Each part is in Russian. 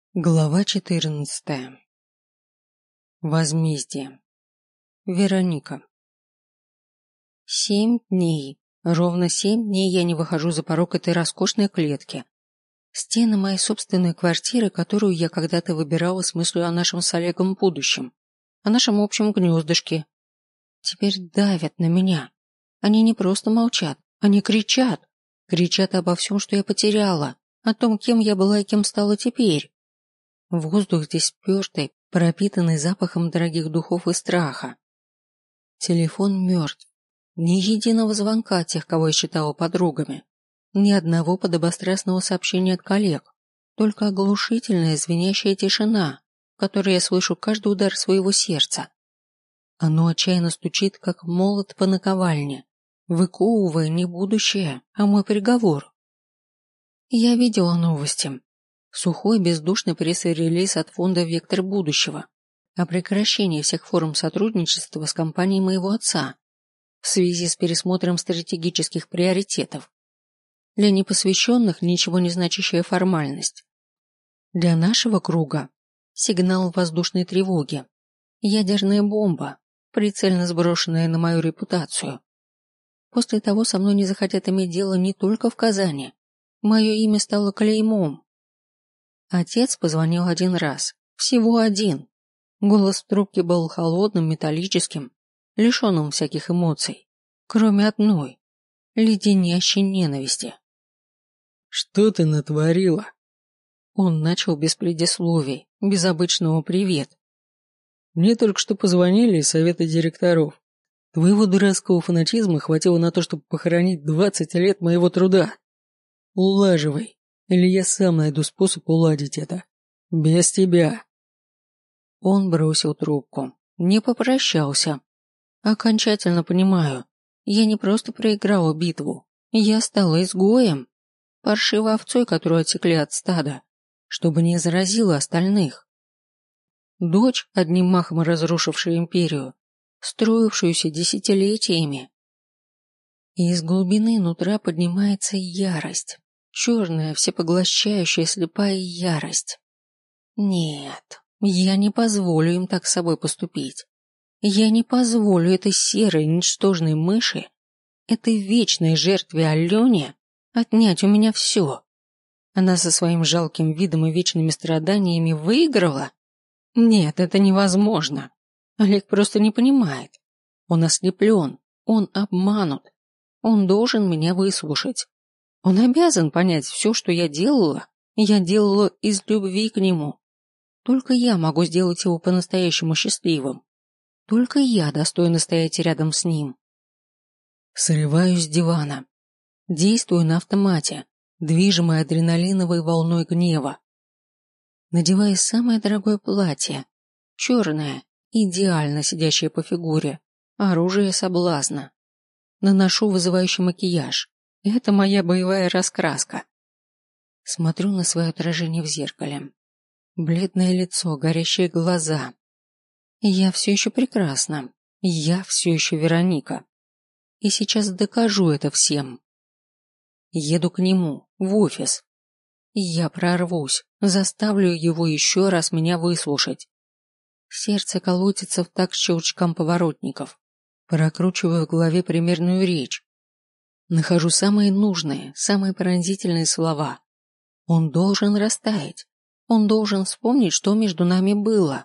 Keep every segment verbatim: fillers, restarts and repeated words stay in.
Глава четырнадцатая. Возмездие. Вероника. Семь дней. Ровно семь дней я не выхожу за порог этой роскошной клетки. Стены моей собственной квартиры, которую я когда-то выбирала с мыслью о нашем с Олегом будущем, о нашем общем гнездышке, теперь давят на меня. Они не просто молчат, они кричат. Кричат обо всем, что я потеряла, о том, кем я была и кем стала теперь. Воздух здесь спертый, пропитанный запахом дорогих духов и страха. Телефон мертв. Ни единого звонка от тех, кого я считала подругами. Ни одного подобострастного сообщения от коллег. Только оглушительная звенящая тишина, в которой я слышу каждый удар своего сердца. Оно отчаянно стучит, как молот по наковальне, выковывая не будущее, а мой приговор. Я видела новости. Сухой бездушный пресс-релиз от фонда «Вектор будущего» о прекращении всех форм сотрудничества с компанией моего отца в связи с пересмотром стратегических приоритетов. Для непосвященных ничего не значащая формальность. Для нашего круга сигнал воздушной тревоги, ядерная бомба, прицельно сброшенная на мою репутацию. После того со мной не захотят иметь дело не только в Казани. Мое имя стало клеймом. Отец позвонил один раз. Всего один. Голос в трубке был холодным, металлическим, лишенным всяких эмоций, кроме одной, леденящей ненависти. «Что ты натворила?» Он начал без предисловий, без обычного «привет». «Мне только что позвонили из совета директоров. Твоего дурацкого фанатизма хватило на то, чтобы похоронить двадцать лет моего труда. Улаживай. Или я сам найду способ уладить это. Без тебя». Он бросил трубку. Не попрощался. Окончательно понимаю. Я не просто проиграла битву. Я стала изгоем. Паршивой овцой, которую отсекли от стада, чтобы не заразила остальных. Дочь, одним махом разрушившая империю, строившуюся десятилетиями. И из глубины нутра поднимается ярость. Черная, всепоглощающая, слепая ярость. Нет, я не позволю им так с собой поступить. Я не позволю этой серой, ничтожной мыши, этой вечной жертве Алене отнять у меня все. Она со своим жалким видом и вечными страданиями выиграла? Нет, это невозможно. Олег просто не понимает. Он ослеплен, он обманут. Он должен меня выслушать. Он обязан понять, все, что я делала, я делала из любви к нему. Только я могу сделать его по-настоящему счастливым. Только я достойна стоять рядом с ним. Срываюсь с дивана. Действую на автомате, движимой адреналиновой волной гнева. Надеваю самое дорогое платье, черное, идеально сидящее по фигуре, оружие соблазна. Наношу вызывающий макияж. Это моя боевая раскраска. Смотрю на свое отражение в зеркале. Бледное лицо, горящие глаза. Я все еще прекрасна. Я все еще Вероника. И сейчас докажу это всем. Еду к нему, в офис. Я прорвусь, заставлю его еще раз меня выслушать. Сердце колотится в такт щелчкам поворотников. Прокручиваю в голове примерную речь. Нахожу самые нужные, самые пронзительные слова. Он должен растаять. Он должен вспомнить, что между нами было.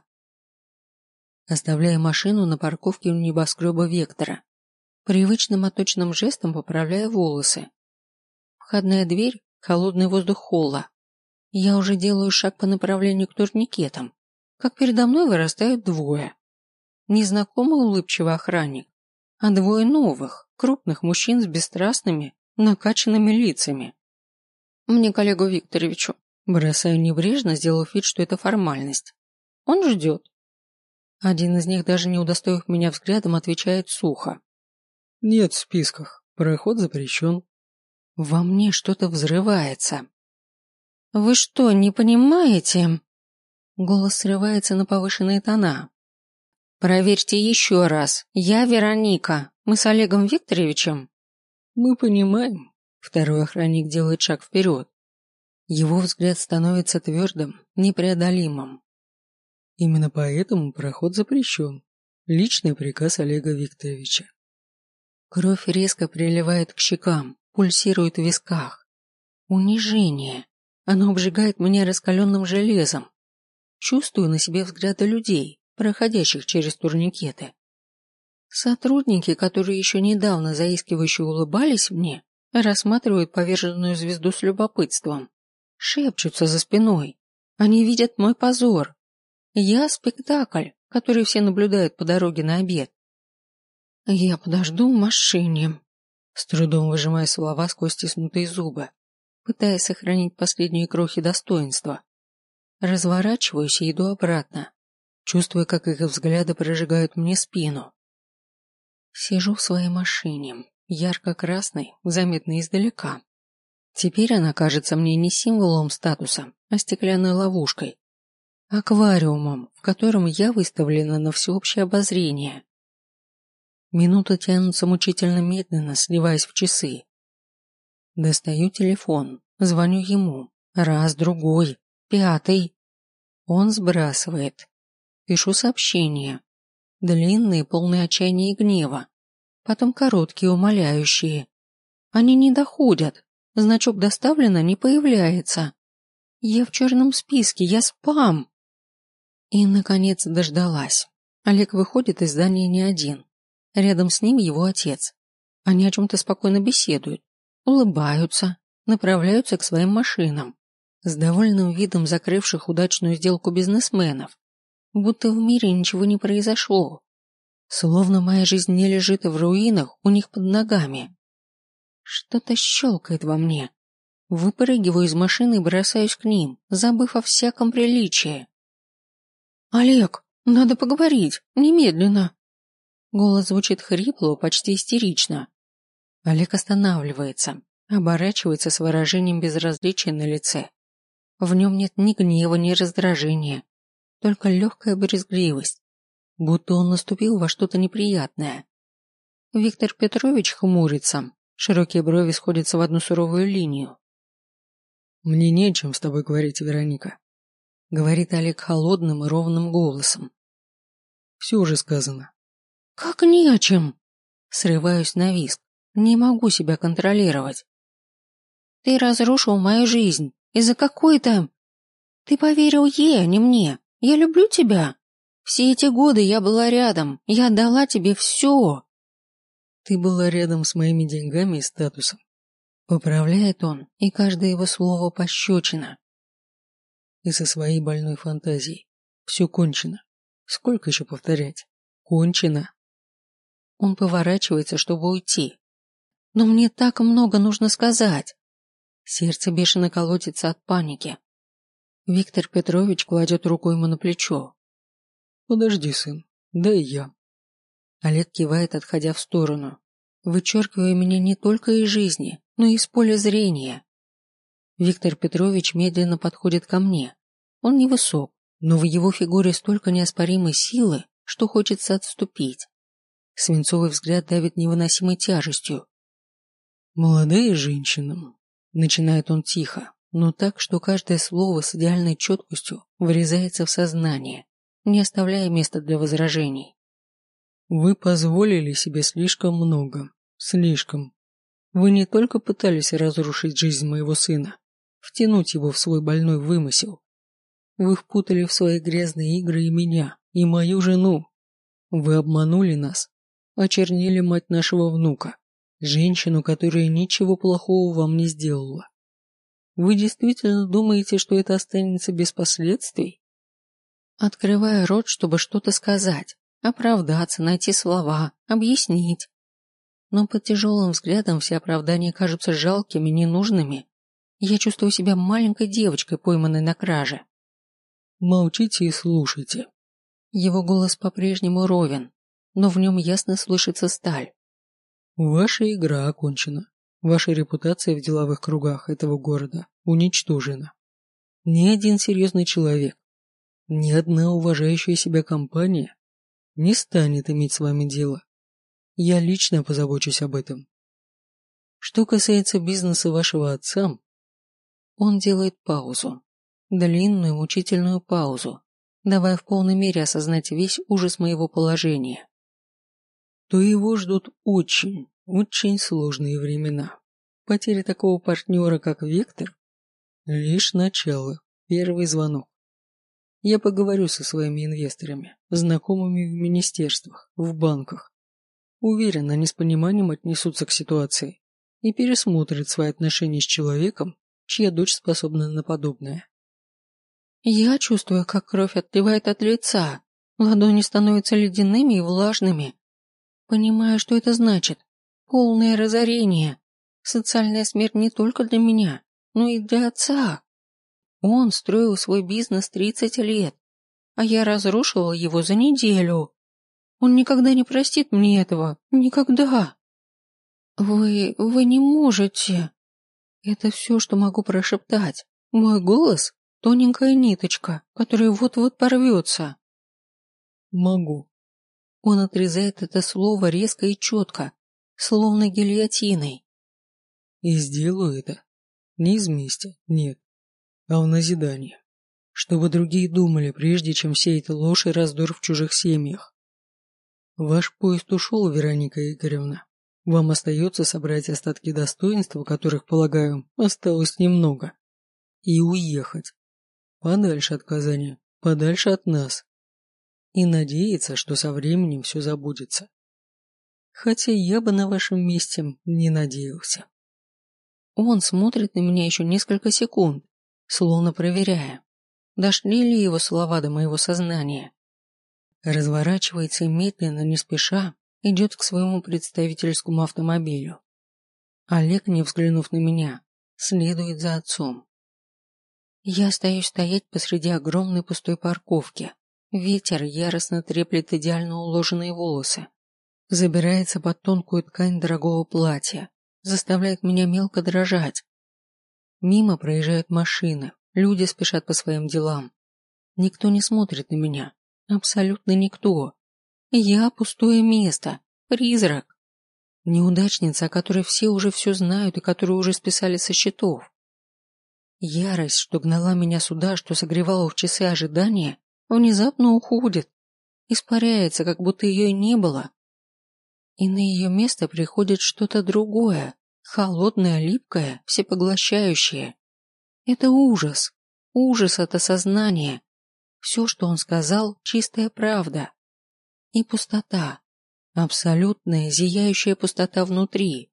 Оставляя машину на парковке у небоскреба Вектора. Привычным отточенным жестом поправляя волосы. Входная дверь, холодный воздух холла. Я уже делаю шаг по направлению к турникетам, как передо мной вырастают двое. Незнакомый улыбчивый охранник, а двое новых, крупных мужчин с бесстрастными, накачанными лицами. Мне к Олегу Викторовичу. Бросаю небрежно, сделав вид, что это формальность. Он ждет. Один из них, даже не удостоив меня взглядом, отвечает сухо. «Нет в списках. Проход запрещен». Во мне что-то взрывается. «Вы что, не понимаете?» Голос срывается на повышенные тона. «Проверьте еще раз. Я Вероника. Мы с Олегом Викторовичем». «Мы понимаем». Второй охранник делает шаг вперед. Его взгляд становится твердым, непреодолимым. Именно поэтому проход запрещен. Личный приказ Олега Викторовича. Кровь резко приливает к щекам, пульсирует в висках. Унижение. Оно обжигает меня раскаленным железом. Чувствую на себе взгляды людей, проходящих через турникеты. Сотрудники, которые еще недавно заискивающе улыбались мне, рассматривают поверженную звезду с любопытством. Шепчутся за спиной. Они видят мой позор. Я спектакль, который все наблюдают по дороге на обед. Я подожду в машине. С трудом выжимая слова сквозь стиснутые зубы, пытаясь сохранить последние крохи достоинства. Разворачиваюсь и иду обратно, чувствуя, как их взгляды прожигают мне спину. Сижу в своей машине, ярко-красной, заметной издалека. Теперь она кажется мне не символом статуса, а стеклянной ловушкой. Аквариумом, в котором я выставлена на всеобщее обозрение. Минуты тянутся мучительно медленно, сливаясь в часы. Достаю телефон, звоню ему. Раз, другой, пятый. Он сбрасывает. Пишу сообщения. Длинные, полные отчаяния и гнева. Потом короткие, умоляющие. Они не доходят. Значок «доставлено» не появляется. Я в черном списке, я спам. И, наконец, дождалась. Олег выходит из здания не один. Рядом с ним его отец. Они о чем-то спокойно беседуют, улыбаются, направляются к своим машинам, с довольным видом закрывших удачную сделку бизнесменов, будто в мире ничего не произошло. Словно моя жизнь не лежит в руинах у них под ногами. Что-то щелкает во мне. Выпрыгиваю из машины и бросаюсь к ним, забыв о всяком приличии. «Олег, надо поговорить, немедленно!» Голос звучит хрипло, почти истерично. Олег останавливается, оборачивается с выражением безразличия на лице. В нем нет ни гнева, ни раздражения, только легкая брезгливость, будто он наступил во что-то неприятное. Виктор Петрович хмурится, широкие брови сходятся в одну суровую линию. «Мне не о чем с тобой говорить, Вероника», — говорит Олег холодным и ровным голосом. «Все уже сказано». «Как не о чем?» Срываюсь на визг, не могу себя контролировать. «Ты разрушил мою жизнь из-за какой-то... Ты поверил ей, а не мне. Я люблю тебя. Все эти годы я была рядом, я отдала тебе все». «Ты была рядом с моими деньгами и статусом». Поправляет он, и каждое его слово пощечина. «И со своей больной фантазией. Все кончено. Сколько еще повторять? Кончено». Он поворачивается, чтобы уйти. Но мне так много нужно сказать. Сердце бешено колотится от паники. Виктор Петрович кладет руку ему на плечо. «Подожди, сын, дай я». Олег кивает, отходя в сторону, вычеркивая меня не только из жизни, но и из поля зрения. Виктор Петрович медленно подходит ко мне. Он невысок, но в его фигуре столько неоспоримой силы, что хочется отступить. Свинцовый взгляд давит невыносимой тяжестью. «Молодая женщина», — начинает он тихо, но так, что каждое слово с идеальной четкостью врезается в сознание, не оставляя места для возражений. «Вы позволили себе слишком много, слишком. Вы не только пытались разрушить жизнь моего сына, втянуть его в свой больной вымысел. Вы впутали в свои грязные игры и меня, и мою жену. Вы обманули нас, очернили мать нашего внука, женщину, которая ничего плохого вам не сделала. Вы действительно думаете, что это останется без последствий?» Открывая рот, чтобы что-то сказать, оправдаться, найти слова, объяснить. Но под тяжелым взглядом все оправдания кажутся жалкими, ненужными. Я чувствую себя маленькой девочкой, пойманной на краже. «Молчите и слушайте». Его голос по-прежнему ровен, но в нем ясно слышится сталь. «Ваша игра окончена. Ваша репутация в деловых кругах этого города уничтожена. Ни один серьезный человек, ни одна уважающая себя компания не станет иметь с вами дело. Я лично позабочусь об этом. Что касается бизнеса вашего отца, Он делает паузу. Длинную мучительную паузу, давая в полной мере осознать весь ужас моего положения. То его ждут очень, очень сложные времена. Потеря такого партнера, как Вектор, лишь начало, первый звонок. Я поговорю со своими инвесторами, знакомыми в министерствах, в банках. Уверен, они с пониманием отнесутся к ситуации и пересмотрят свои отношения с человеком, чья дочь способна на подобное. Я чувствую, как кровь отливает от лица, ладони становятся ледяными и влажными. Понимаю, что это значит. Полное разорение. Социальная смерть не только для меня, но и для отца. Он строил свой бизнес тридцать лет, а я разрушила его за неделю. Он никогда не простит мне этого. Никогда. Вы... вы не можете. Это все, что могу прошептать. Мой голос — тоненькая ниточка, которая вот-вот порвется. Могу. Он отрезает это слово резко и четко, словно гильотиной. И сделаю это не из мести, нет, а в назидание, чтобы другие думали, прежде чем сеять ложь и раздор в чужих семьях. Ваш поезд ушел, Вероника Игоревна. Вам остается собрать остатки достоинства, которых, полагаю, осталось немного, и уехать. Подальше от Казани, подальше от нас. И надеяться, что со временем все забудется. Хотя я бы на вашем месте не надеялся. Он смотрит на меня еще несколько секунд, словно проверяя, дошли ли его слова до моего сознания. Разворачивается и медленно, не спеша, идет к своему представительскому автомобилю. Олег, не взглянув на меня, следует за отцом. Я остаюсь стоять посреди огромной пустой парковки. Ветер яростно треплет идеально уложенные волосы, забирается под тонкую ткань дорогого платья, заставляет меня мелко дрожать. Мимо проезжают машины, люди спешат по своим делам. Никто не смотрит на меня, абсолютно никто. Я пустое место, призрак. Неудачница, о которой все уже все знают и которую уже списали со счетов. Ярость, что гнала меня сюда, что согревала в часы ожидания, внезапно уходит, испаряется, как будто ее и не было. И на ее место приходит что-то другое, холодное, липкое, всепоглощающее. Это ужас, ужас от осознания. Все, что он сказал, чистая правда. И пустота, абсолютная, зияющая пустота внутри.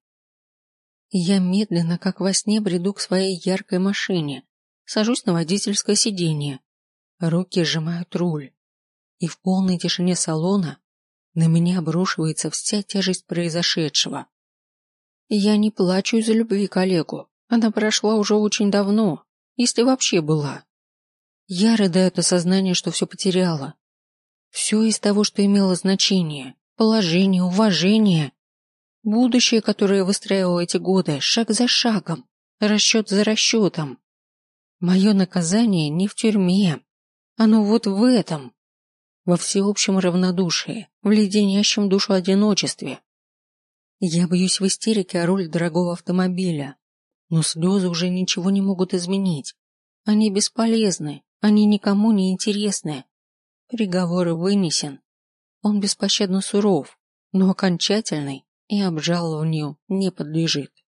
Я медленно, как во сне, бреду к своей яркой машине, сажусь на водительское сиденье. Руки сжимают руль, и в полной тишине салона на меня обрушивается вся тяжесть произошедшего. Я не плачу из-за любви к Олегу, она прошла уже очень давно, если вообще была. Я рыдаю от осознания, что все потеряла. Все из того, что имело значение, положение, уважение, будущее, которое я выстраивала эти годы, шаг за шагом, расчет за расчетом. Мое наказание не в тюрьме. Оно вот в этом, во всеобщем равнодушии, в леденящем душу одиночестве. Я бьюсь в истерике о роли дорогого автомобиля, но слезы уже ничего не могут изменить. Они бесполезны, они никому не интересны. Приговор вынесен. Он беспощадно суров, но окончательный и обжалованию не подлежит.